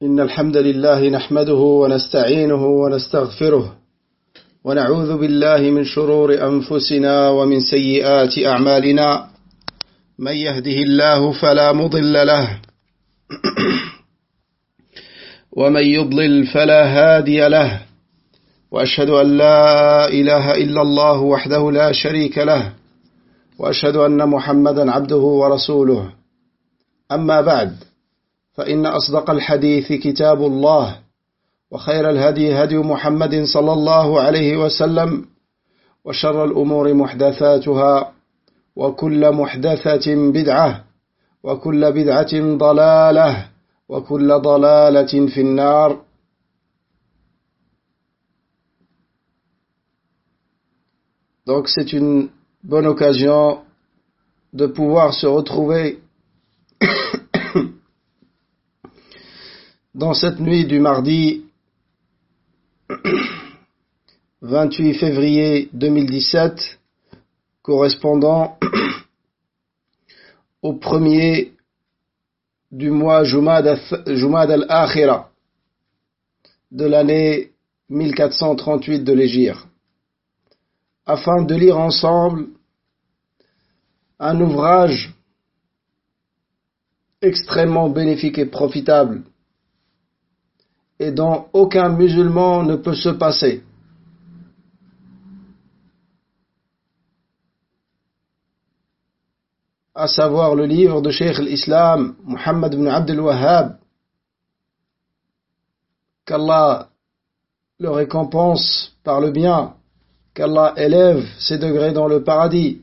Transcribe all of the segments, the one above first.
إن الحمد لله نحمده ونستعينه ونستغفره ونعوذ بالله من شرور أنفسنا ومن سيئات أعمالنا من يهده الله فلا مضل له ومن يضلل فلا هادي له وأشهد أن لا إله إلا الله وحده لا شريك له وأشهد أن محمدا عبده ورسوله أما بعد فإن أصدق الحديث كتاب الله وخير الهدي هدي محمد صلى الله عليه وسلم وشر الأمور محدثاتها وكل محدثة بدعة وكل بدعة ضلالة وكل ضلالة في النار. Donc c'est une bonne occasion de pouvoir se retrouver dans cette nuit du mardi 28 février 2017, correspondant au premier du mois Jumad al-Akhira de l'année 1438 de l'Hégire, afin de lire ensemble un ouvrage extrêmement bénéfique et profitable et dont aucun musulman ne peut se passer. À savoir le livre de Cheikh l'Islam, Muhammad ibn Abd al-Wahhab, qu'Allah le récompense par le bien, qu'Allah élève ses degrés dans le paradis.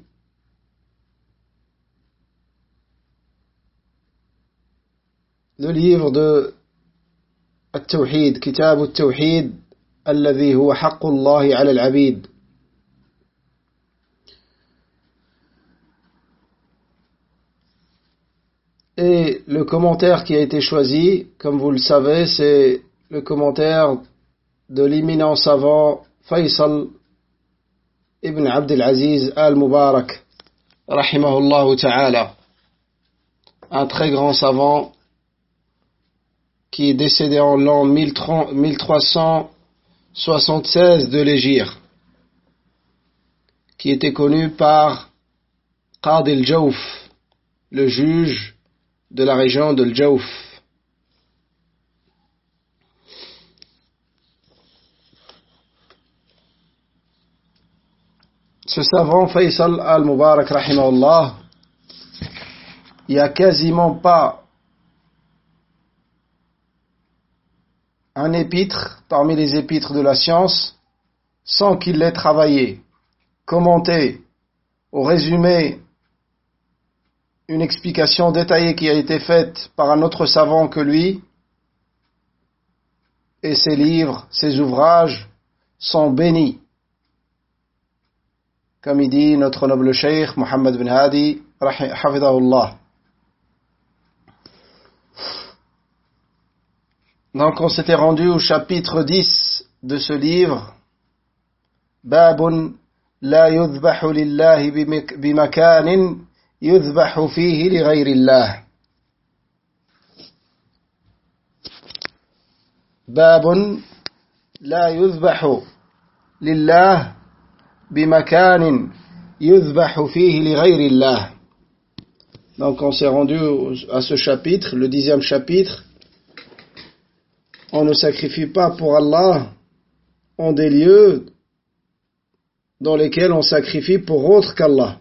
Le livre de التوحيد كتاب التوحيد الذي هو حق الله على العبيد. Et le commentaire qui a été choisi, comme vous le savez, c'est le commentaire de l'éminent savant Faisal ibn Abd al-Aziz al-Mubarak rahimahullah ta'ala, un très grand savant qui est décédé en l'an 1376 de l'Hégire, qui était connu par Qadi al-Jawf, le juge de la région de Al-Jawf. Ce savant Faisal al-Mubarak rahimahullah, il n'y a quasiment pas un épître parmi les épîtres de la science sans qu'il l'ait travaillé, commenté ou résumé une explication détaillée qui a été faite par un autre savant que lui, et ses livres, ses ouvrages sont bénis. Comme il dit notre noble cheikh Muhammad bin Hadi hafidahullah. Donc on s'était rendu au chapitre 10 de ce livre, Babun la yudhbahu lillahi bimakanin yudhbahu fihi li ghayrillah. Babun la yudhbahu lillahi bimakanin yudhbahu fihi li ghayrillah. Donc on s'est rendu à ce chapitre, le 10e chapitre. On ne sacrifie pas pour Allah en des lieux dans lesquels on sacrifie pour autre qu'Allah.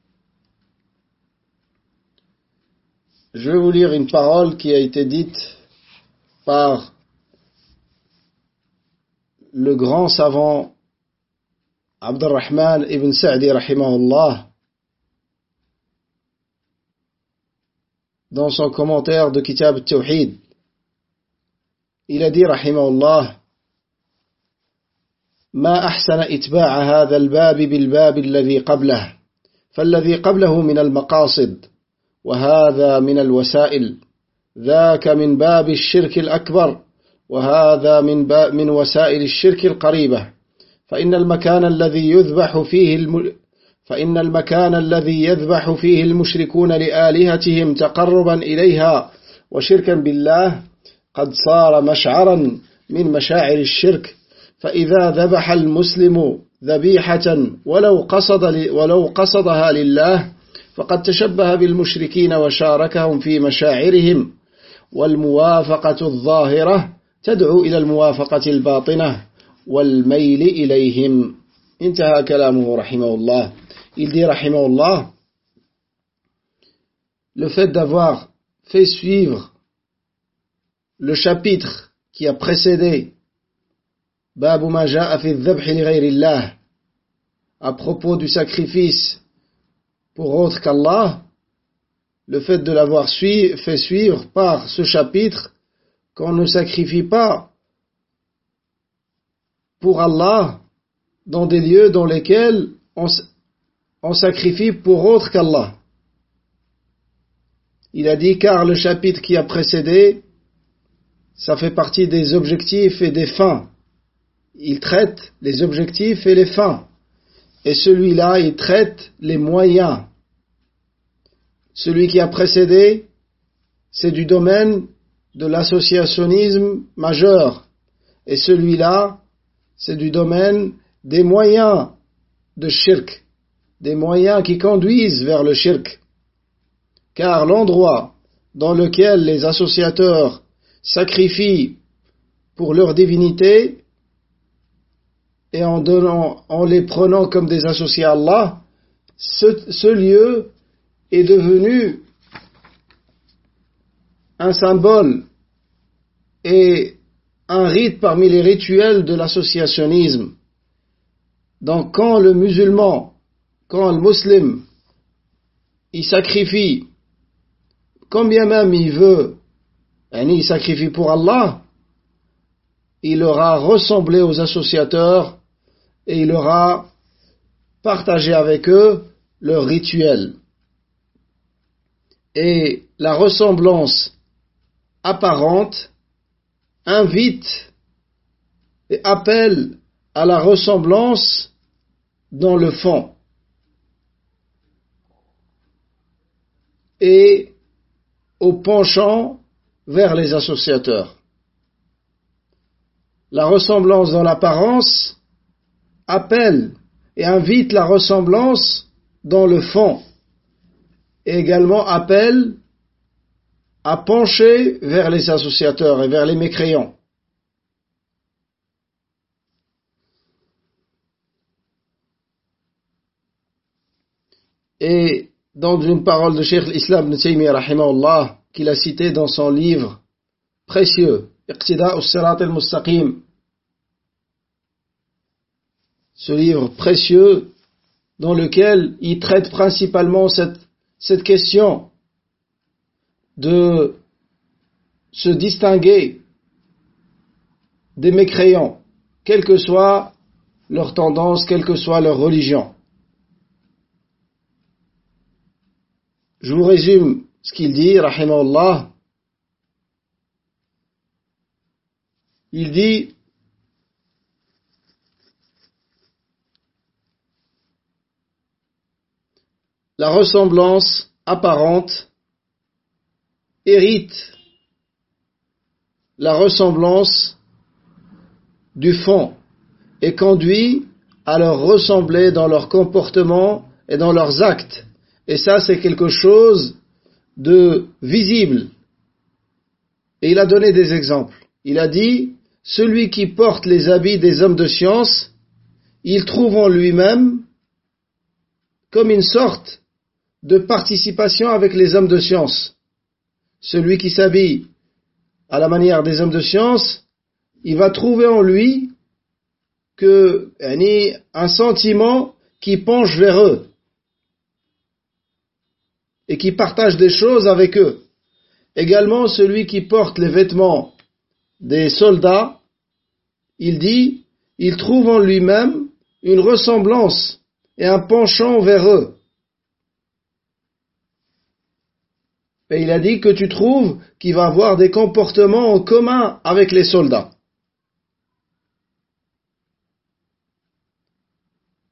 Je vais vous lire une parole qui a été dite par le grand savant Abdurrahman ibn Sa'di rahimahullah dans son commentaire de Kitab al-Tawhid. Il a dit رحمه الله: ما أحسن إتباع هذا الباب بالباب الذي قبله، فالذي قبله من المقاصد وهذا من الوسائل، ذاك من باب الشرك الأكبر وهذا من وسائل الشرك القريبة، فإن المكان الذي يذبح فيه المشركون لآلهتهم تقربا إليها وشركا بالله قد صار مشعرا من مشاعر الشرك فإذا ذبح المسلم ذبيحة ولو قصدها لله فقد تشبه بالمشركين وشاركهم في مشاعرهم والموافقة الظاهرة تدعو إلى الموافقة الباطنة والميل إليهم. انتهى كلامه رحمه الله. Il dit رحمه الله, le fait d'avoir fait suivre le chapitre qui a précédé Babu ma ja'a fi dhabh li ghayri Allah, à propos du sacrifice pour autre qu'Allah, le fait de l'avoir fait suivre par ce chapitre qu'on ne sacrifie pas pour Allah dans des lieux dans lesquels on sacrifie pour autre qu'Allah. Il a dit car le chapitre qui a précédé, ça fait partie des objectifs et des fins. Il traite les objectifs et les fins. Et celui-là, il traite les moyens. Celui qui a précédé, c'est du domaine de l'associationnisme majeur. Et celui-là, c'est du domaine des moyens de shirk, des moyens qui conduisent vers le shirk. Car l'endroit dans lequel les associateurs sacrifient pour leur divinité, et en les prenant comme des associés à Allah, ce lieu est devenu un symbole et un rite parmi les rituels de l'associationnisme. Donc quand le musulman, quand le musulman, il sacrifie, combien même il veut, il sacrifie pour Allah, il aura ressemblé aux associateurs et il aura partagé avec eux leur rituel. Et la ressemblance apparente invite et appelle à la ressemblance dans le fond. Et au penchant vers les associateurs. La ressemblance dans l'apparence appelle et invite la ressemblance dans le fond, et également appelle à pencher vers les associateurs et vers les mécréants. Et dans une parole de Cheikh l'Islam Ibn Taymiyyah rahimahullah, qu'il a cité dans son livre précieux, Iqtida' as-Sirat al-Mustaqim, ce livre précieux dans lequel il traite principalement cette question de se distinguer des mécréants, quelle que soit leur tendance, quelle que soit leur religion. Je vous résume ce qu'il dit, rahimahullah. Il dit: la ressemblance apparente hérite la ressemblance du fond et conduit à leur ressembler dans leur comportement et dans leurs actes. Et ça, c'est quelque chose de visible. Et il a donné des exemples. Il a dit: celui qui porte les habits des hommes de science, il trouve en lui-même comme une sorte de participation avec les hommes de science. Celui qui s'habille à la manière des hommes de science, il va trouver en lui un sentiment qui penche vers eux et qui partage des choses avec eux. Également, celui qui porte les vêtements des soldats, il dit, il trouve en lui-même une ressemblance et un penchant vers eux. Et il a dit que tu trouves qu'il va avoir des comportements en commun avec les soldats.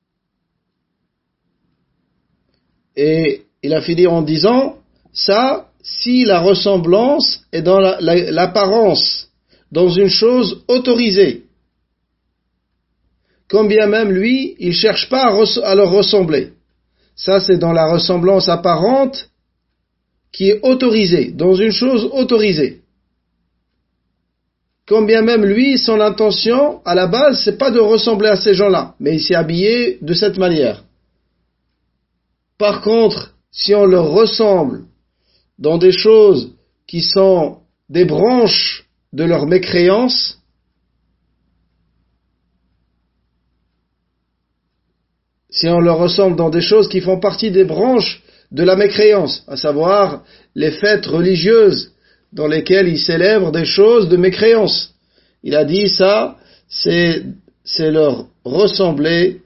Et il a fini en disant, ça, si la ressemblance est dans l'apparence, dans une chose autorisée. Quand bien même lui, il ne cherche pas à leur ressembler. Ça, c'est dans la ressemblance apparente qui est autorisée, dans une chose autorisée. Quand bien même lui, son intention, à la base, c'est pas de ressembler à ces gens-là, mais il s'est habillé de cette manière. Par contre, si on leur ressemble dans des choses qui sont des branches de leur mécréance, si on leur ressemble dans des choses qui font partie des branches de la mécréance, à savoir les fêtes religieuses dans lesquelles ils célèbrent des choses de mécréance. Il a dit ça, c'est leur ressembler,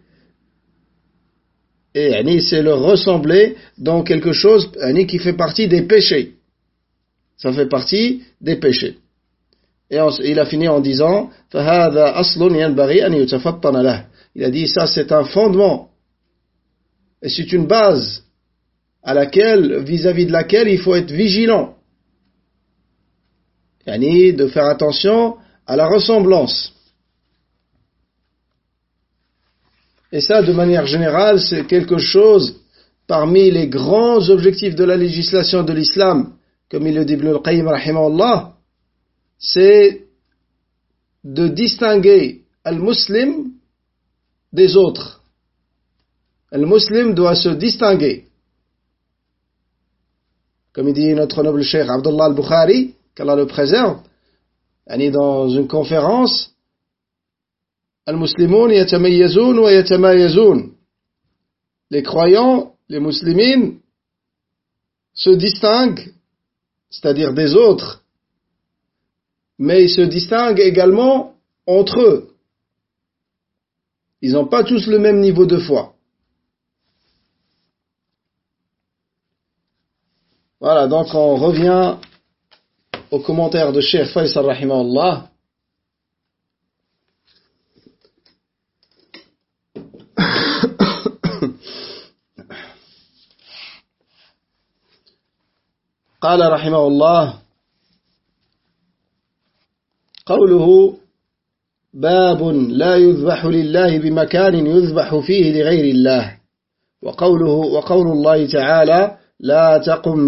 et c'est leur ressembler dans quelque chose qui fait partie des péchés. Ça fait partie des péchés. Et il a fini en disant, فَهَذَا أَصْلٌ يَنْبَغِي أَنْ يُتَفَطَّنَ لَهُ. Il a dit ça, c'est un fondement. Et c'est une base vis-à-vis de laquelle il faut être vigilant. De faire attention à la ressemblance. Et ça, de manière générale, c'est quelque chose parmi les grands objectifs de la législation de l'islam, comme il le dit Ibn al-Qayyim rahimahullah, c'est de distinguer al-muslim des autres. Le musulman doit se distinguer. Comme il dit notre noble cheikh Abdullah al-Bukhari, qu'Allah le préserve, dans une conférence, al-Muslimoun yatamayyazoun wa yatamayyazoun. Les croyants, les muslimines, se distinguent, c'est-à-dire des autres, mais ils se distinguent également entre eux. Ils n'ont pas tous le même niveau de foi. Voilà, donc on revient au commentaire de Cheikh Faisal rahimahullah. قال رحمه الله قوله باب لا يذبح لله بمكان يذبح فيه لغير الله وقول الله تعالى لا تقم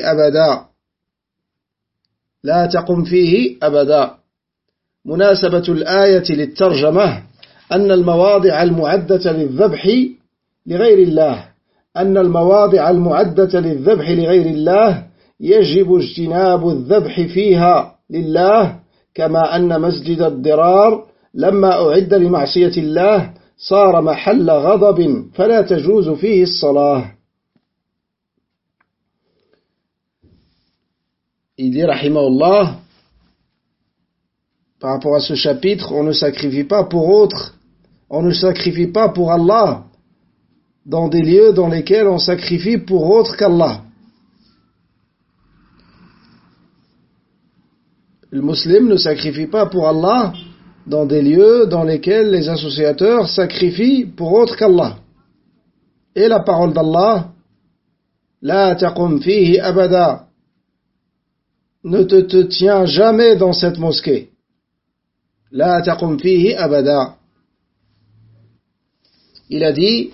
فيه أبدا مناسبة الآية للترجمة أن المواضع المعدة للذبح لغير الله يجب اجتناب الذبح فيها لله كما أن مسجد الضرار لما أعد لمعصية الله صار محل غضب فلا تجوز فيه الصلاة. Il dit, rahimahullah, par rapport à ce chapitre, on ne sacrifie pas pour autre, on ne sacrifie pas pour Allah, dans des lieux dans lesquels on sacrifie pour autre qu'Allah. Le musulman ne sacrifie pas pour Allah dans des lieux dans lesquels les associateurs sacrifient pour autre qu'Allah. Et la parole d'Allah, la taqum fihi abada, ne te tiens jamais dans cette mosquée. La taqum fihi abada. Il a dit,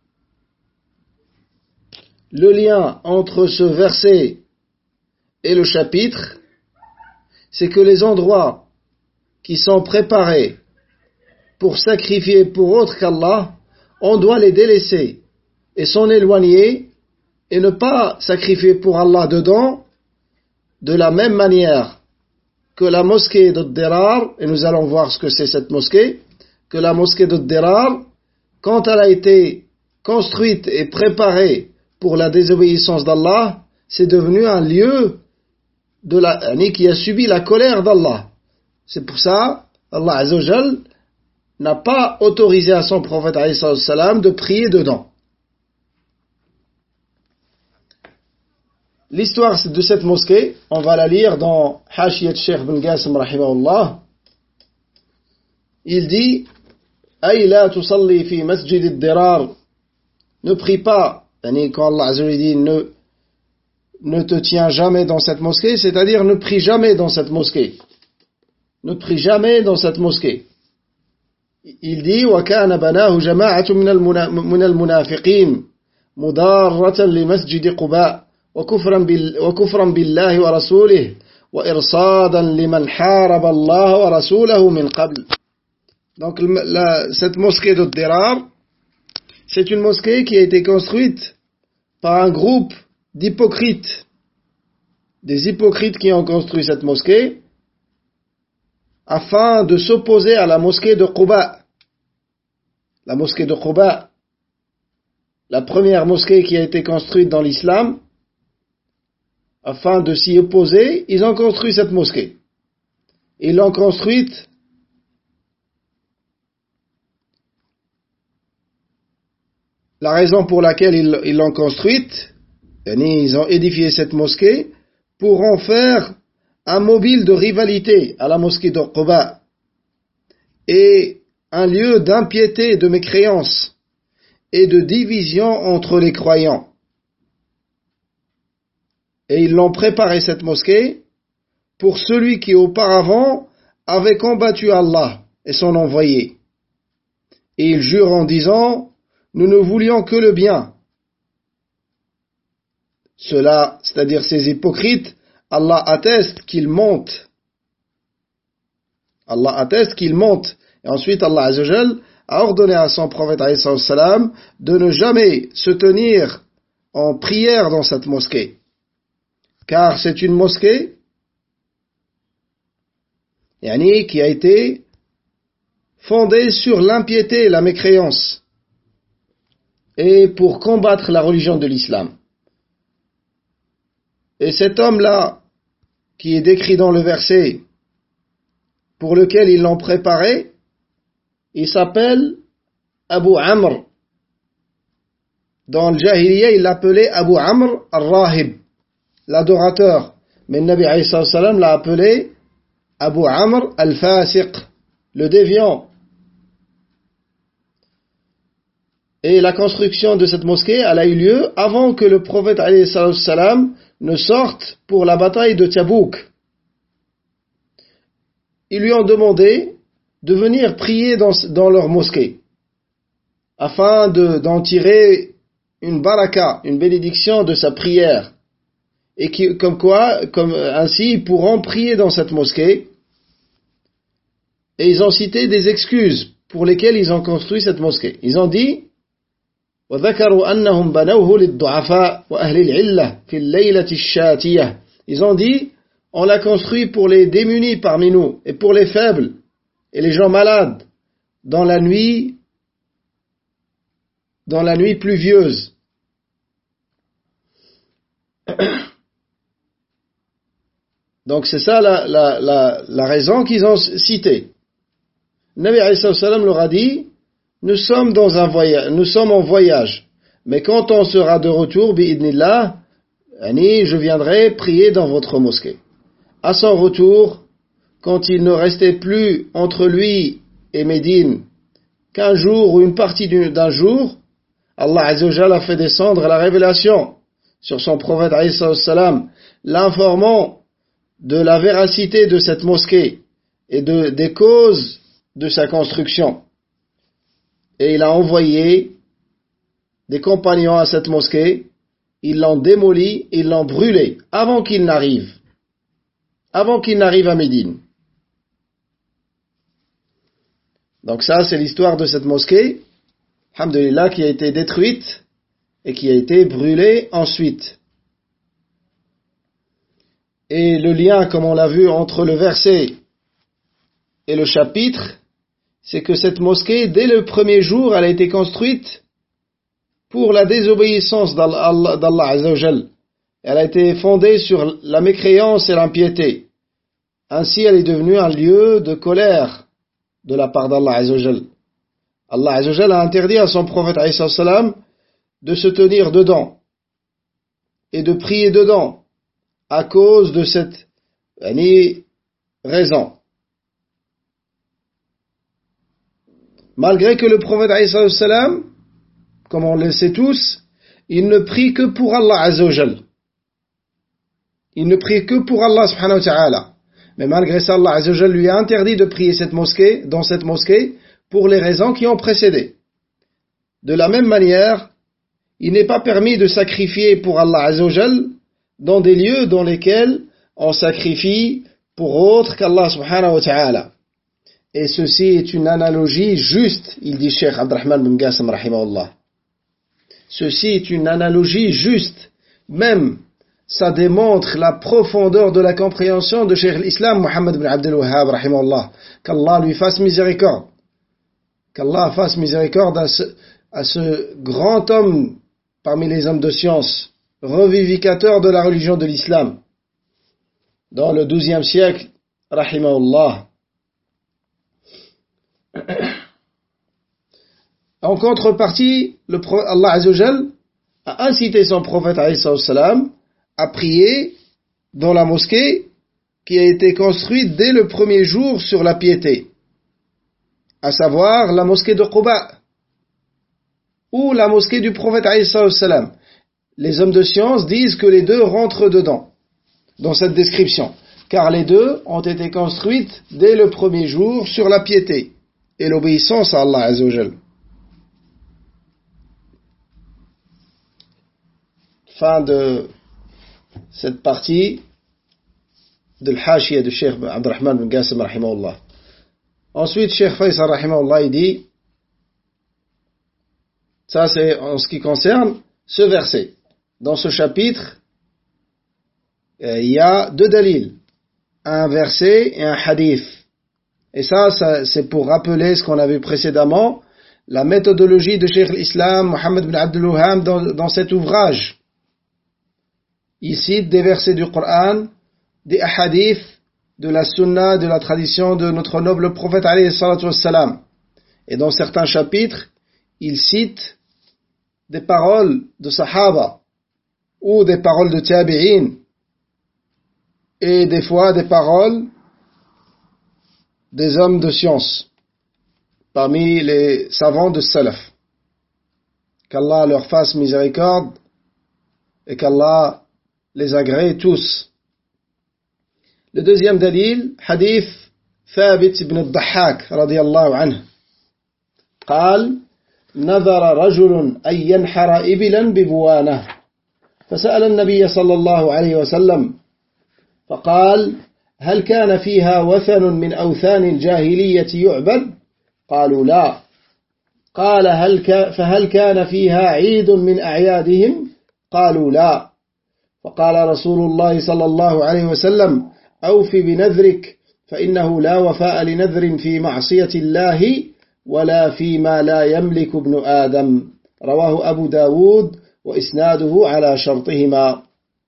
le lien entre ce verset et le chapitre, c'est que les endroits qui sont préparés pour sacrifier pour autre qu'Allah, on doit les délaisser et s'en éloigner et ne pas sacrifier pour Allah dedans, de la même manière que la mosquée d'Ad-Dirar, et nous allons voir ce que c'est cette mosquée, que la mosquée d'Ad-Dirar, quand elle a été construite et préparée pour la désobéissance d'Allah, c'est devenu un lieu qui a subi la colère d'Allah. C'est pour ça, Allah Azza wa Jal n'a pas autorisé à son prophète alayhi salam de prier dedans. L'histoire de cette mosquée, on va la lire dans Hashiyat Sheikh bin Qasim rahimahullah. Il dit, Ay la tusalli fi masjid ad-dirar. Ne prie pas, quand Allah Azza wa Jal dit ne te tiens jamais dans cette mosquée, c'est-à-dire ne prie jamais dans cette mosquée. Ne prie jamais dans cette mosquée. Il dit وَكَانَ بَنَاهُ جَمَاعَةٌ مِنَ الْمُنَافِقِينَ مُضَارَّةً لِمَسْجِدِ قُبَاء وَكُفْرًا بِاللَّهِ وَرَسُولِهِ وَإِرْصَادًا لِمَنْ حَارَبَ اللَّهَ وَرَسُولَهُ مِنْ قَبْلِ. Donc cette mosquée de Dirar, c'est une mosquée qui a été construite par un groupe d'hypocrites, des hypocrites qui ont construit cette mosquée afin de s'opposer à la mosquée de Quba. La mosquée de Quba, la première mosquée qui a été construite dans l'islam, afin de s'y opposer, ils ont construit cette mosquée. Ils l'ont construite la raison pour laquelle ils l'ont construite, ils ont édifié cette mosquée pour en faire un mobile de rivalité à la mosquée de Quba et un lieu d'impiété, de mécréance et de division entre les croyants. Et ils l'ont préparé cette mosquée pour celui qui auparavant avait combattu Allah et son envoyé. Et ils jurent en disant: nous ne voulions que le bien. Cela, c'est-à-dire ces hypocrites, Allah atteste qu'ils mentent. Allah atteste qu'ils mentent. Et ensuite, Allah Azzawajal a ordonné à son prophète alayhi salam de ne jamais se tenir en prière dans cette mosquée. Car c'est une mosquée qui a été fondée sur l'impiété et la mécréance et pour combattre la religion de l'islam. Et cet homme-là, qui est décrit dans le verset pour lequel ils l'ont préparé, il s'appelle Abu Amr. Dans le Jahiliya, il l'appelait Abu Amr al-Rahib, l'adorateur. Mais le Nabi alayhi salam l'a appelé Abu Amr al-Fasiq, le déviant. Et la construction de cette mosquée, elle a eu lieu avant que le prophète alayhi salam ne sorte pour la bataille de Tabouk. Ils lui ont demandé de venir prier dans leur mosquée, afin d'en tirer une baraka, une bénédiction de sa prière, et ainsi ils pourront prier dans cette mosquée. Et ils ont cité des excuses pour lesquelles ils ont construit cette mosquée. Ils ont dit: وذكروا أنهم بنوه للضعفاء وأهل العلة في الليلة الشاتية. Ils ont dit: on l'a construit pour les démunis parmi nous et pour les faibles et les gens malades dans la nuit pluvieuse. Donc c'est ça la raison qu'ils ont citée. Nabi alayhi salam leur a dit: nous sommes en voyage, mais quand on sera de retour, bi'idnillah, je viendrai prier dans votre mosquée. À son retour, quand il ne restait plus entre lui et Médine qu'un jour ou une partie d'un jour, Allah Azzawajal a fait descendre la révélation sur son prophète alayhi salam, l'informant de la véracité de cette mosquée et des causes de sa construction. Et il a envoyé des compagnons à cette mosquée, ils l'ont démolie, ils l'ont brûlée avant qu'il n'arrive à Médine. Donc ça, c'est l'histoire de cette mosquée, alhamdulillah, qui a été détruite et qui a été brûlée ensuite. Et le lien, comme on l'a vu, entre le verset et le chapitre, c'est que cette mosquée, dès le premier jour, elle a été construite pour la désobéissance d'Allah Azzawajal. Elle a été fondée sur la mécréance et l'impiété. Ainsi, elle est devenue un lieu de colère de la part d'Allah Azzawajal. Allah Azzawajal a interdit à son prophète alayhi salam de se tenir dedans et de prier dedans à cause de cette raison. Malgré que le prophète alayhi salam, comme on le sait tous, il ne prie que pour Allah Azzawajal. Il ne prie que pour Allah subhanahu wa ta'ala. Mais malgré ça, Allah azza wa jalla lui a interdit de prier dans cette mosquée pour les raisons qui ont précédé. De la même manière, il n'est pas permis de sacrifier pour Allah azza wa jalla dans des lieux dans lesquels on sacrifie pour autre qu'Allah subhanahu wa ta'ala. Et ceci est une analogie juste, il dit Cheikh Abdurrahman bin Qasim rahimahullah. Ceci est une analogie juste. Même, ça démontre la profondeur de la compréhension de Cheikh l'Islam Mohammed bin Abdel Wahhab rahimahullah. Qu'Allah lui fasse miséricorde. Qu'Allah fasse miséricorde à ce grand homme parmi les hommes de science, revivificateur de la religion de l'islam. Dans le XIIe siècle, rahimahullah. En contrepartie, Allah Azza wa Jal a incité son prophète alayhi salam à prier dans la mosquée qui a été construite dès le premier jour sur la piété, à savoir la mosquée de Quba ou la mosquée du prophète alayhi salam. Les hommes de science disent que les deux rentrent dedans, dans cette description, car les deux ont été construites dès le premier jour sur la piété et l'obéissance à Allah Azza wa Jal. Fin de cette partie de l'Hashiyah de Cheikh Abdurrahman bin Qasim rahimahullah. Ensuite, Cheikh Faisal rahimahullah, il dit, ça c'est en ce qui concerne ce verset. Dans ce chapitre, il y a deux dalils, un verset et un hadith. Et ça c'est pour rappeler ce qu'on a vu précédemment, la méthodologie de Cheikh l'Islam Mohammed bin Abdel Wahhab dans cet ouvrage. Il cite des versets du Coran, des hadiths, de la sunna, de la tradition de notre noble prophète alayhi salatu wassalam. Et dans certains chapitres, il cite des paroles de Sahaba ou des paroles de Tabi'in et des fois des paroles des hommes de science parmi les savants de Salaf. Qu'Allah leur fasse miséricorde et qu'Allah les agrée tous. Le deuxième dalil, hadith Thabit ibn al-Dahhak radiyallahu anhu. قال نذر رجل أن ينحر إبلا ببوانه فسأل النبي صلى الله عليه وسلم فقال هل كان فيها وثن من أوثان الجاهلية يعبد؟ قالوا لا. قال فهل كان فيها عيد من أعيادهم؟ قالوا لا. فقال رسول الله صلى الله عليه وسلم أوف بنذرك فإنه لا وفاء لنذر في معصية الله ولا فيما لا يملك ابن آدم. رواه أبو داود وإسناده على شرطهما.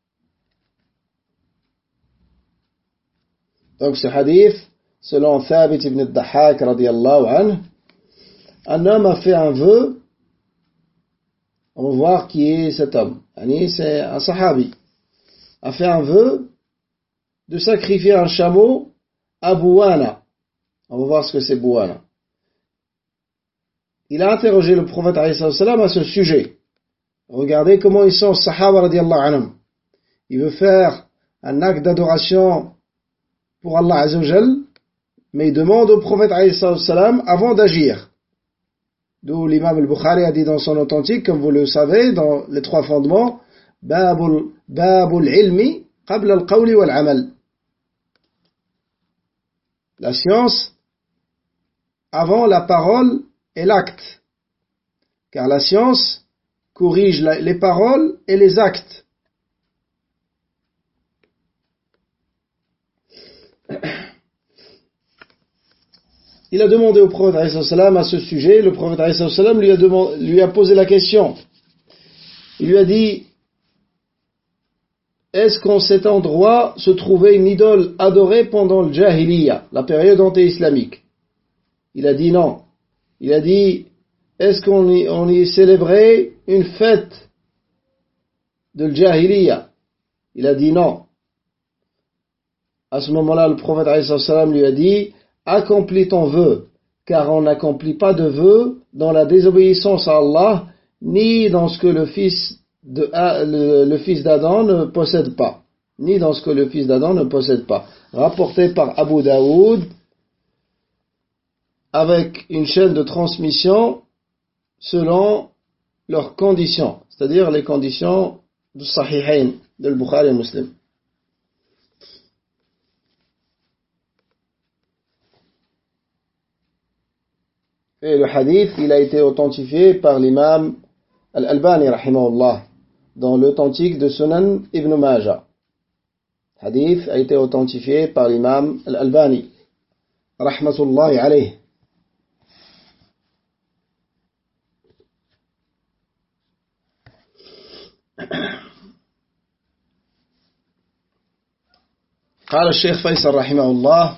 Donc ce hadith, selon Thabit ibn al-Dahhak radiyallahu anhu, un homme a fait un vœu. On va voir qui est cet homme. C'est un sahabi. A fait un vœu de sacrifier un chameau à Bouwana. On va voir ce que c'est Bouwana. Il a interrogé le prophète alayhi salam à ce sujet. Regardez comment ils sont, sahaba radiyallahu anhum. Il veut faire un acte d'adoration pour Allah azza wa jal, mais il demande au prophète alayhi salam avant d'agir. D'où l'imam al-Bukhari a dit dans son authentique, comme vous le savez, dans les trois fondements, Babul ilmi qabla al-qawli wal-amal. La science avant la parole et l'acte. Car la science corrige les paroles et les actes. Il a demandé au prophète alayhi salam à ce sujet. Le prophète alayhi salam lui a posé la question. Il lui a dit: est-ce qu'en cet endroit se trouvait une idole adorée pendant le Jahiliya, la période anté-islamique? Il a dit non. Il a dit: est-ce qu'on y célébrait une fête de Jahiliya? Il a dit non. À ce moment-là, le prophète alayhi salam lui a dit: accomplis ton vœu, car on n'accomplit pas de vœu dans la désobéissance à Allah, ni dans ce que le fils d'Adam ne possède pas. ni dans ce que le fils d'Adam ne possède pas. Rapporté par Abu Daoud, avec une chaîne de transmission selon leurs conditions, c'est-à-dire les conditions du Sahihain, de Bukhari et Muslim. Et le hadith, il a été authentifié par l'imam Al-Albani, rahimahullah, dans l'authentique de Sunan Ibn Majah. Le hadith a été authentifié par l'imam Al-Albani, rahmatullahi alayh. قال الشيخ فيصل رحمه الله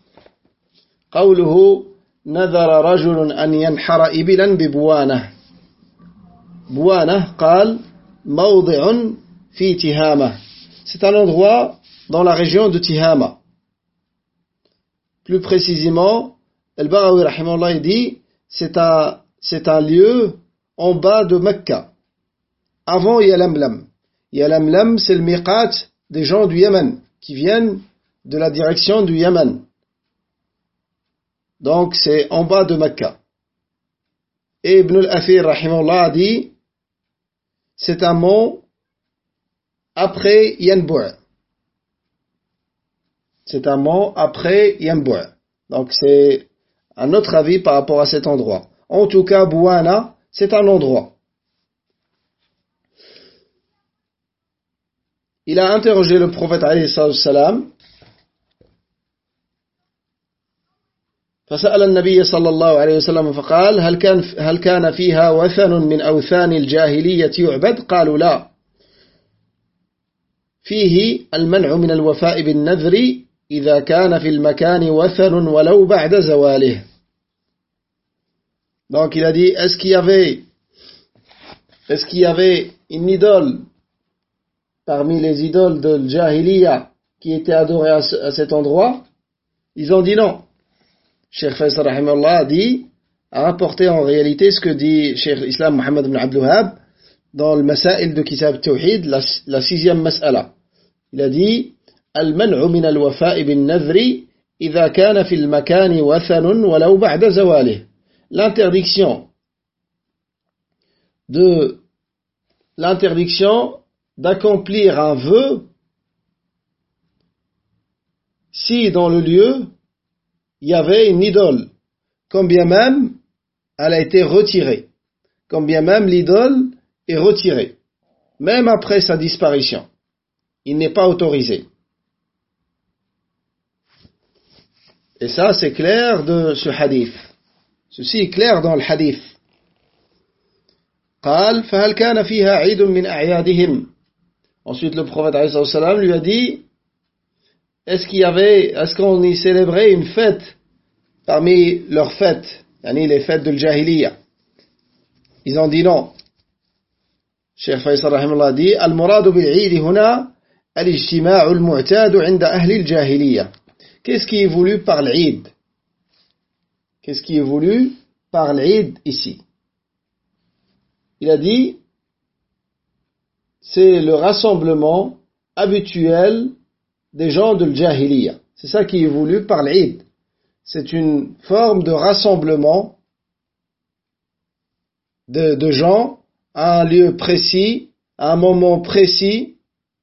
قوله نذر رجل أن ينحر إبلا ببوانة. بوانة قال موضع في تهامة. C'est un endroit dans la région de Tihama. Plus précisément, Al-Baghawi rahimahullah dit c'est un lieu en bas de Mecca. Avant Yalamlam. Yalamlam, c'est le miqat des gens du Yémen qui viennent de la direction du Yémen. Donc c'est en bas de Mecca. Et Ibn al-Athir rahimahullah a dit c'est un mont après Yanbu'. C'est un mont après Yanbu'. Donc c'est un autre avis par rapport à cet endroit. En tout cas, Bouana, c'est un endroit. Il a interrogé le prophète alayhi salam. فسأل النبي صلى الله عليه وسلم فقال هل كان فيها وثن من أوثان الجاهلية يعبد؟ قالوا لا. فيه المنع من الوفاء بالنذر إذا كان في المكان وثن ولو بعد زواله. Donc il a dit est-ce qu'il y avait une idole parmi les idoles de Jahiliya qui était adorée à cet endroit? Ils ont dit non. Cheikh Faisal rahimahullah a rapporté en réalité ce que dit Cheikh l'Islam Mohammed ibn Abdul Wahhab dans le Masail de Kitab Tawhid, la sixième mas'ala. Il a dit المنع من الوفاء بالنذر إذا كان في المكان وثن ولو بعد زواله. L'interdiction d'accomplir un vœu si dans le lieu il y avait une idole, quand bien même elle a été retirée, quand bien même l'idole est retirée, même après sa disparition, il n'est pas autorisé. Et ça c'est clair de ce hadith. Ceci est clair dans le hadith. قال فهل كان فيها عيد من أعيادهم. Ensuite le prophète alayhi salam lui a dit est-ce qu'on y célébrait une fête parmi leurs fêtes, les fêtes de l'Jahiliya? Ils ont dit non. Cheikh Faisal rahimahullah dit al-muradu bil-eid huna al-ijtima'u al-mu'tadu 'inda ahli al-jahiliya. Qu'est-ce qui est voulu par l'Eid? Qu'est-ce qui est voulu par l'Eid ici? Il a dit c'est le rassemblement habituel des gens de l'Jahiliya. C'est ça qui est voulu par l'Eid. C'est une forme de rassemblement de gens à un lieu précis, à un moment précis,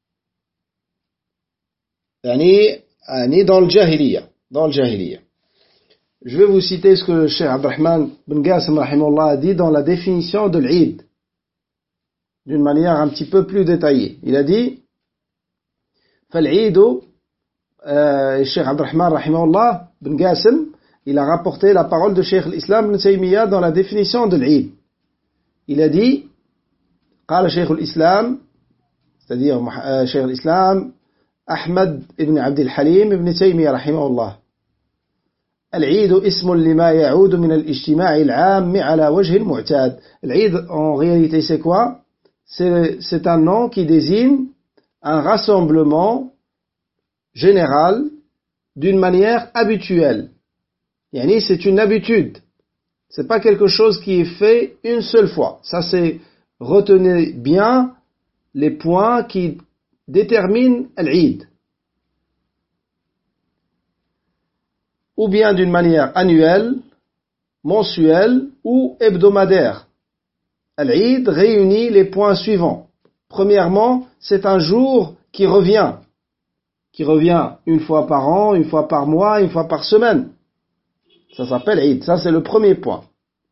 dans le Jahiliya. Je vais vous citer ce que le Cheikh Abdurrahman bin Qasim rahimahullah a dit dans la définition de l'Eid, d'une manière un petit peu plus détaillée. Il a dit فالعيد Cheikh Abdurrahman rahimahullah bin Qasim, il a rapporté la parole de Cheikh l'Islam ibn Taymiyyah dans la définition de l'Eid. Il a dit قال شيخ الإسلام, c'est-à-dire Cheikh l'Islam Ahmad ibn Abdul Halim ibn Taymiyyah rahimahullah, العيد اسم لما يعود من الاجتماع العام على وجه المعتاد. العيد en réalité c'est quoi? C'est un nom qui désigne un rassemblement général d'une manière habituelle. C'est une habitude. C'est pas quelque chose qui est fait une seule fois. Ça c'est, retenez bien les points qui détermine l'Eid, ou bien d'une manière annuelle, mensuelle ou hebdomadaire. L'Eid réunit les points suivants. Premièrement, c'est un jour qui revient une fois par an, une fois par mois, une fois par semaine. Ça s'appelle Eid. Ça, c'est le premier point.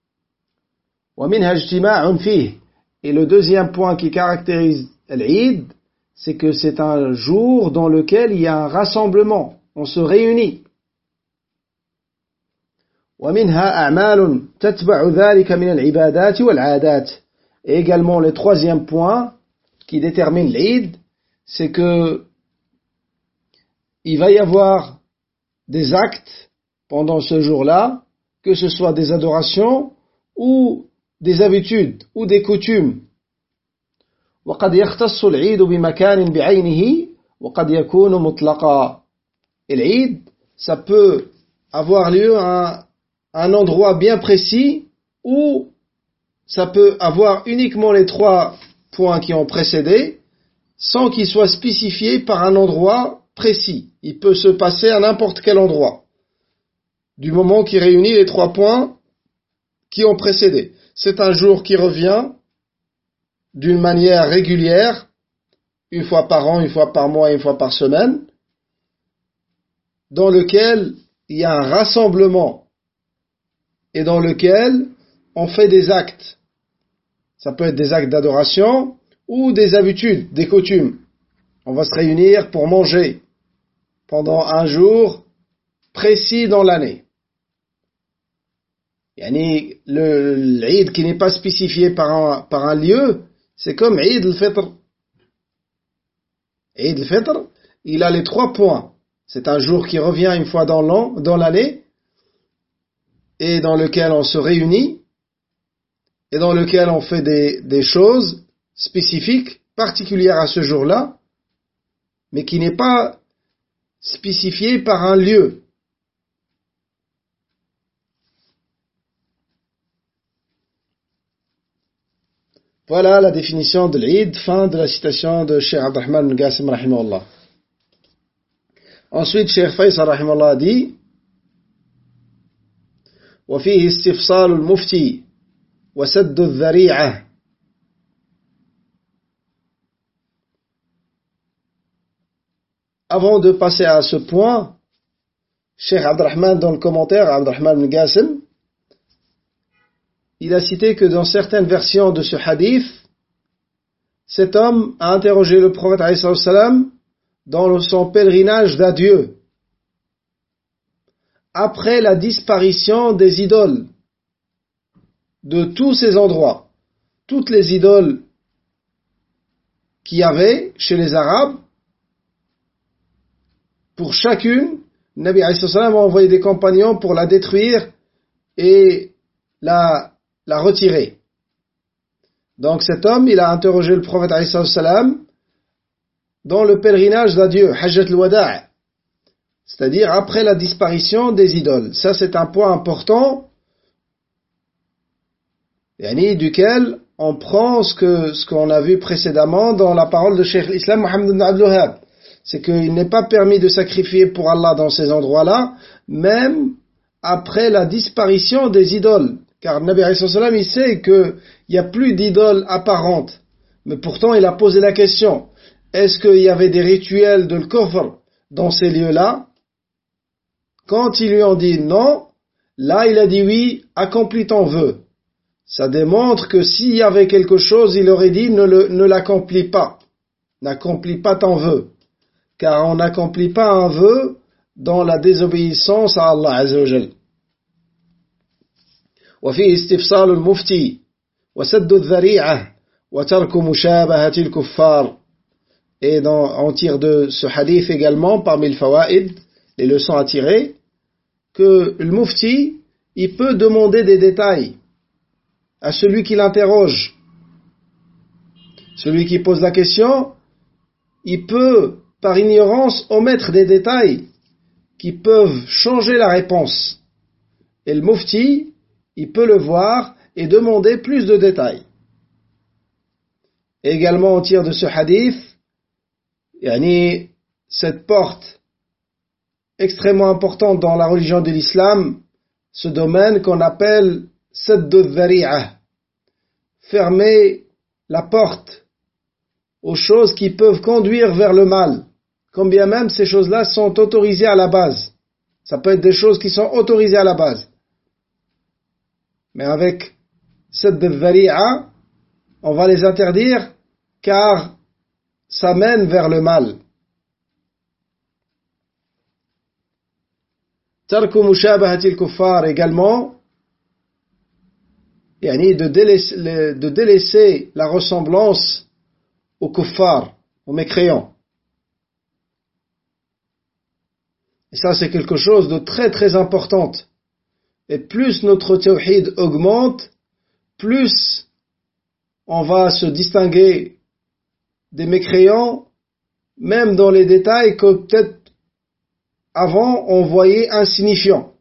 Et le deuxième point qui caractérise l'Eid, c'est que c'est un jour dans lequel il y a un rassemblement. On se réunit. Et également, le troisième point qui détermine l'Eid, c'est que il va y avoir des actes pendant ce jour-là, que ce soit des adorations ou des habitudes ou des coutumes. وقد يختص العيد بمكان بعينه وقد يكون مطلقا. Et l'Eid, ça peut avoir lieu à un endroit bien précis ou ça peut avoir uniquement les 3 points qui ont précédé sans qu'il soit spécifié par un endroit précis. Il peut se passer à n'importe quel endroit du moment qu'il réunit les 3 points qui ont précédé. C'est un jour qui revient d'une manière régulière, une fois par an, une fois par mois, une fois par semaine, dans lequel il y a un rassemblement et dans lequel on fait des actes. Ça peut être des actes d'adoration ou des habitudes, des coutumes. On va se réunir pour manger pendant un jour précis dans l'année. L'Eid qui n'est pas spécifié par un lieu, c'est comme Eid al-Fitr. Eid al-Fitr, il a les 3 points. C'est un jour qui revient une fois dans l'année, et dans lequel on se réunit, et dans lequel on fait des choses spécifiques, particulières à ce jour-là, mais qui n'est pas spécifié par un lieu. Voilà la définition de l'Eid, fin de la citation de Cheikh Abdurrahman ibn Qasim rahimahullah. Ensuite, Cheikh Faisal rahimahullah dit وفيه استفصال المفتي وسد الذريعة. Avant de passer à ce point, Cheikh Abdurrahman dans le commentaire, Abdurrahman ibn Qasim, il a cité que dans certaines versions de ce hadith, cet homme a interrogé le prophète alayhi salam dans son pèlerinage d'adieu, après la disparition des idoles de tous ces endroits. Toutes les idoles qu'il y avait chez les Arabes, pour chacune, Nabi alayhi salam a envoyé des compagnons pour la détruire et la retirer. Donc cet homme, il a interrogé le prophète alayhi salam dans le pèlerinage d'adieu, Hajjat al-Wada', c'est-à-dire après la disparition des idoles. Ça, c'est un point important, duquel on prend ce qu'on a vu précédemment dans la parole de Cheikh l'Islam Mohammed ibn Abdul Wahhab. C'est qu'il n'est pas permis de sacrifier pour Allah dans ces endroits-là, même après la disparition des idoles. Car Nabi alayhi salam, il sait qu'il n'y a plus d'idoles apparentes. Mais pourtant, il a posé la question, est-ce qu'il y avait des rituels de l'kufr dans ces lieux-là? Quand ils lui ont dit non, là il a dit oui, accomplis ton vœu. Ça démontre que s'il y avait quelque chose, il aurait dit ne l'accomplis pas. N'accomplis pas ton vœu. Car on n'accomplit pas un vœu dans la désobéissance à Allah Azza wa Jal. وفيه استفصال المفتي وسد الذريعة وترك مشابهة الكفار. Et on tire de ce hadith également, parmi le fawaïd, les leçons à tirer, que le mufti, il peut demander des détails à celui qui l'interroge. Celui qui pose la question, il peut, par ignorance, omettre des détails qui peuvent changer la réponse. Et le mufti, il peut le voir et demander plus de détails. Et également, on tire de ce hadith Yani, cette porte extrêmement importante dans la religion de l'islam, ce domaine qu'on appelle Sadd al-Dhari'ah, fermer la porte aux choses qui peuvent conduire vers le mal, quand bien même ces choses-là sont autorisées à la base. Ça peut être des choses qui sont autorisées à la base. Mais avec Sadd al-Dhari'ah, on va les interdire car ça mène vers le mal. Tarku mushabahati al-kuffar également, yani de délaisser la ressemblance aux kuffar, aux mécréants. Et ça c'est quelque chose de très très important. Et plus notre tawhid augmente, plus on va se distinguer des mécréants, même dans les détails que peut-être avant on voyait insignifiants.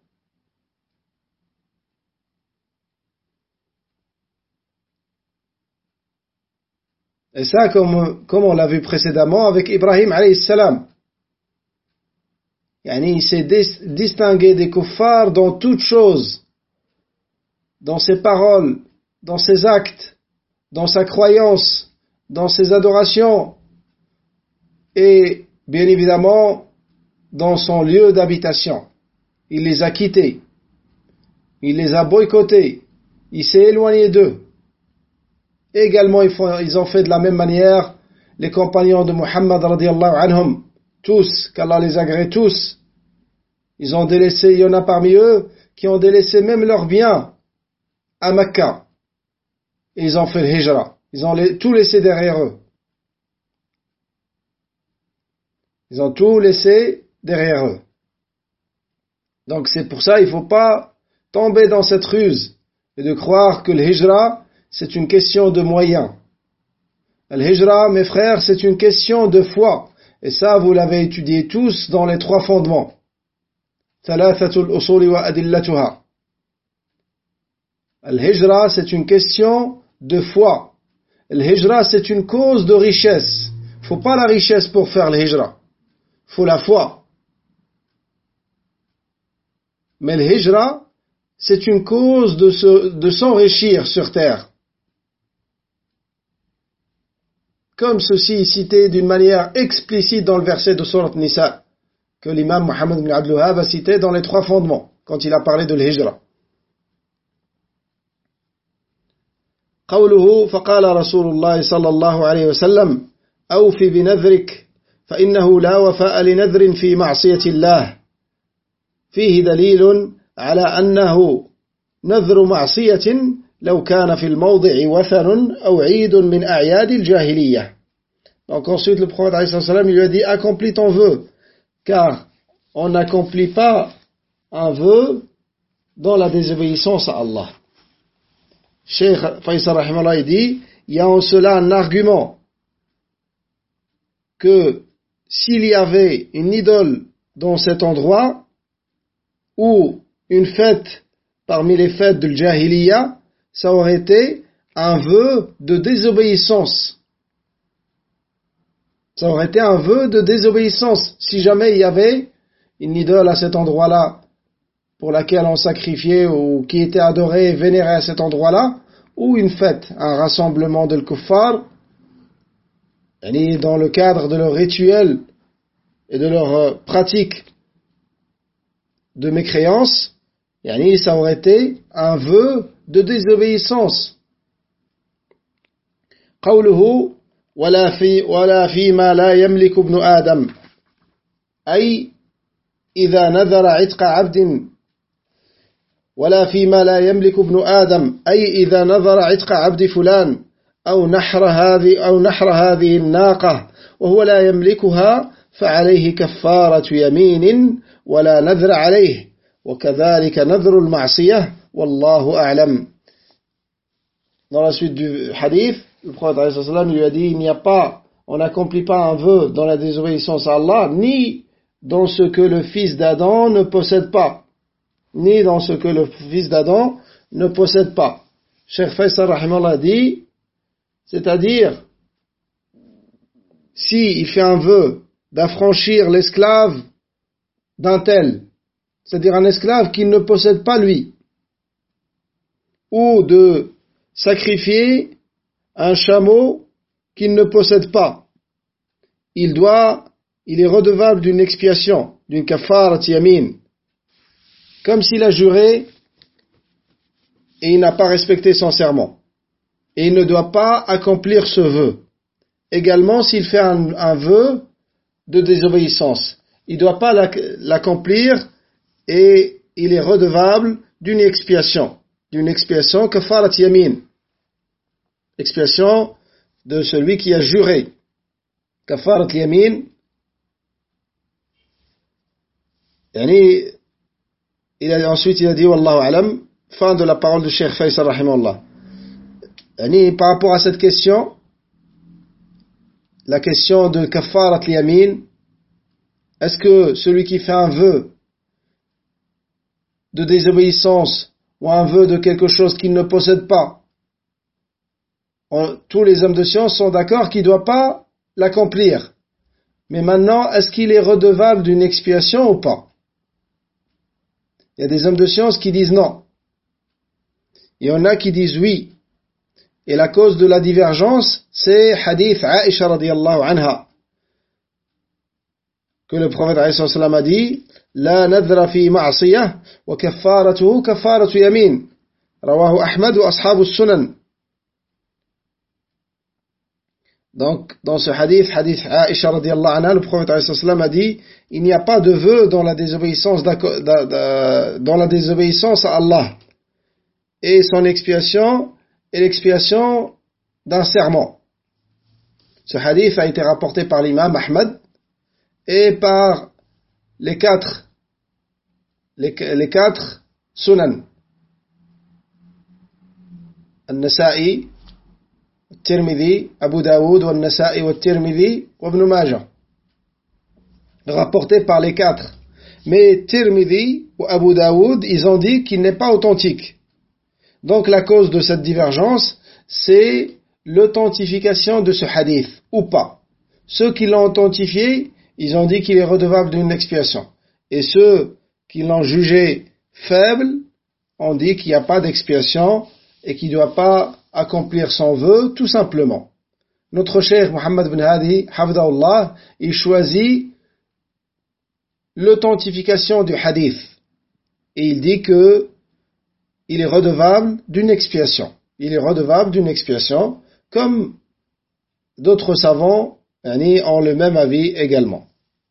Et ça, comme on l'a vu précédemment avec Ibrahim alayhi salam. Yani, il s'est distingué des kuffars dans toutes choses, dans ses paroles, dans ses actes, dans sa croyance, dans ses adorations, et bien évidemment dans son lieu d'habitation. Il les a quittés, il les a boycottés, il s'est éloigné d'eux. Également, ils ont fait de la même manière les compagnons de Muhammad radiyallahu anhum, tous, qu'Allah les agrée tous. Ils ont délaissé, il y en a parmi eux qui ont délaissé même leurs biens à Mecca. Et ils ont fait le hijra. Ils ont tout laissé derrière eux. Ils ont tout laissé derrière eux. Donc c'est pour ça, il ne faut pas tomber dans cette ruse et de croire que le hijra, c'est une question de moyens. Le hijra, mes frères, c'est une question de foi. Et ça, vous l'avez étudié tous dans les 3 fondements. ثلاثة الأصول وأدلتها. Le hijra, c'est une question de foi. Le hijra, c'est une cause de richesse. Il ne faut pas la richesse pour faire le hijra. Il faut la foi. Mais le hijra, c'est une cause de s'enrichir sur terre. Comme ceci est cité d'une manière explicite dans le verset de Sourate Nisa, que l'imam Muhammad ibn Abdul Wahhab a cité dans les 3 fondements, quand il a parlé de l'hijra. قوله فقال رسول الله صلى الله عليه وسلم أوف بنذرك فإنه لا وفاء لنذر في معصية الله فيه دليل على أنه نذر معصية لو كان في الموضع وثن أو عيد من أعياد الجاهلية. Donc ensuite le prophète alayhi salam lui a dit accomplis ton vœu, car on n'accomplit pas un vœu dans la désobéissance à Allah. Cheikh Faisal rahimahullah dit, il y a en cela un argument que s'il y avait une idole dans cet endroit ou une fête parmi les fêtes de l'Jahiliya, ça aurait été un vœu de désobéissance. Ça aurait été un vœu de désobéissance si jamais il y avait une idole à cet endroit-là pour laquelle on sacrifiait ou qui était adorée et vénérée à cet endroit-là, ou une fête, un rassemblement de kuffar, dans le cadre de leur rituel et de leur pratique de mécréance, ça aurait été un vœu de désobéissance. قوله ولا فيما لا يملك ابن آدم أي إذا نذر عتق عبد ولا فيما لا يملك ابن آدم أي إذا نذر عتق عبد فلان أو نحر هذه الناقة وهو لا يملكها فعليه كفارة يمين ولا نذر عليه وكذلك نذر المعصية والله أعلم. Dans la suite du hadith, le prophète lui a dit, on n'accomplit pas un vœu dans la désobéissance à Allah, ni dans ce que le fils d'Adam ne possède pas. Ni dans ce que le fils d'Adam ne possède pas. Cheikh Faisal rahimahullah dit, c'est-à-dire, si il fait un vœu d'affranchir l'esclave d'un tel, c'est-à-dire un esclave qu'il ne possède pas lui, ou de sacrifier un chameau qu'il ne possède pas, il est redevable d'une expiation, d'une kafarat yamin, comme s'il a juré et il n'a pas respecté son serment. Et il ne doit pas accomplir ce vœu. Également, s'il fait un vœu de désobéissance, il ne doit pas l'accomplir et il est redevable d'une expiation kafarat yamin, expiation de celui qui a juré. Kafarat yamin, ensuite il a dit wallahu alam, fin de la parole de Cheikh Faisal rahimahullah. Par rapport à cette question, la question de kafarat yamin, est-ce que celui qui fait un vœu de désobéissance ou un vœu de quelque chose qu'il ne possède pas, tous les hommes de science sont d'accord qu'il ne doit pas l'accomplir. Mais maintenant, est-ce qu'il est redevable d'une expiation ou pas? Il y a des hommes de science qui disent non. Il y en a qui disent oui. Et la cause de la divergence, c'est hadith Aisha radiyallahu anha, que le prophète alayhi salam a dit: La nadra fi ma'siyah wa kaffaratuhu kaffaratu yamin. Rawahu Ahmad wa ashabu sunan. Donc, dans ce hadith Aisha radiyallahu anha, le prophète alayhi salam a dit: il n'y a pas de vœu dans la désobéissance à Allah. Et son expiation est l'expiation d'un serment. Ce hadith a été rapporté par l'imam Ahmad et par les quatre sunan, Al-Nasa'i, Al-Tirmidhi, Abu Daoud, Al-Nasa'i, Al-Tirmidhi, Ibn Majah. Rapporté par les quatre. Mais Tirmidhi ou Abu Daoud, ils ont dit qu'il n'est pas authentique. Donc la cause de cette divergence, c'est l'authentification de ce hadith, ou pas. Ceux qui l'ont authentifié, ils ont dit qu'il est redevable d'une expiation. Et ceux qui l'ont jugé faible, ont dit qu'il n'y a pas d'expiation et qu'il ne doit pas accomplir son vœu, tout simplement. Notre cheikh Muhammad ibn Hadi, hafidahullah, il choisit l'authentification du hadith. Et il dit que il est redevable d'une expiation. Il est redevable d'une expiation, comme d'autres savants ont le même avis également.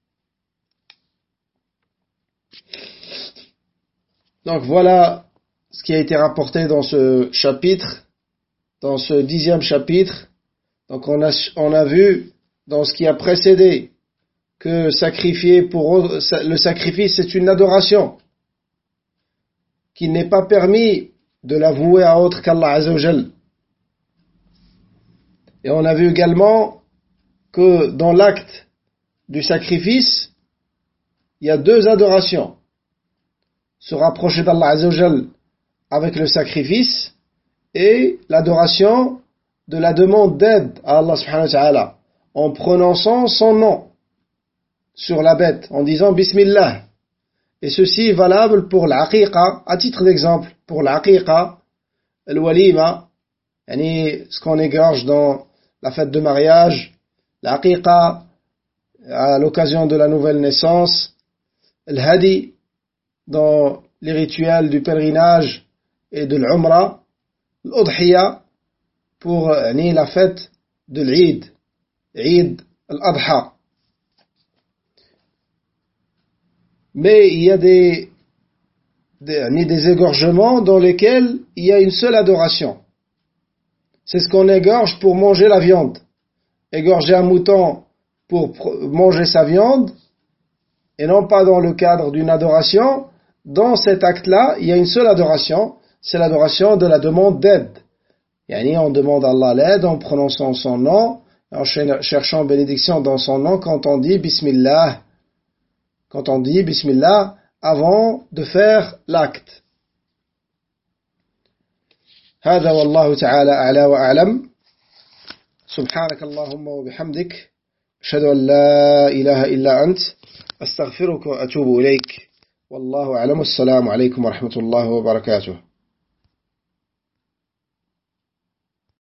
Donc voilà ce qui a été rapporté dans ce chapitre, dans ce 10e chapitre. Donc on a vu dans ce qui a précédé que le sacrifice c'est une adoration, qu'il n'est pas permis de la vouer à autre qu'Allah Azza wa Jal. Et on a vu également que dans l'acte du sacrifice, il y a deux adorations. Se rapprocher d'Allah Azza wa Jal avec le sacrifice et l'adoration de la demande d'aide à Allah subhanahu wa ta'ala en prononçant son nom sur la bête, en disant Bismillah. Et ceci est valable pour l'aqiqa, à titre d'exemple, pour l'aqiqa, le walima, ce qu'on égorge dans la fête de mariage, l'aqiqa, à l'occasion de la nouvelle naissance, le hadi, dans les rituels du pèlerinage et de l'umrah, l'udhiya, pour la fête de l'Eid, Eid al-Adha. Mais il y a des égorgements dans lesquels il y a une seule adoration. C'est ce qu'on égorge pour manger la viande. Égorger un mouton pour manger sa viande, et non pas dans le cadre d'une adoration. Dans cet acte-là, il y a une seule adoration, c'est l'adoration de la demande d'aide. On demande à Allah l'aide en prononçant son nom, en cherchant bénédiction dans son nom quand on dit Bismillah. Quand on dit Bismillah avant de faire l'acte. هذا والله تعالى أعلى وأعلم. سبحانك اللهم وبحمدك أشهد أن لا إله إلا أنت، أستغفرك وأتوب إليك، والله أعلم. السلام عليكم ورحمة الله وبركاته.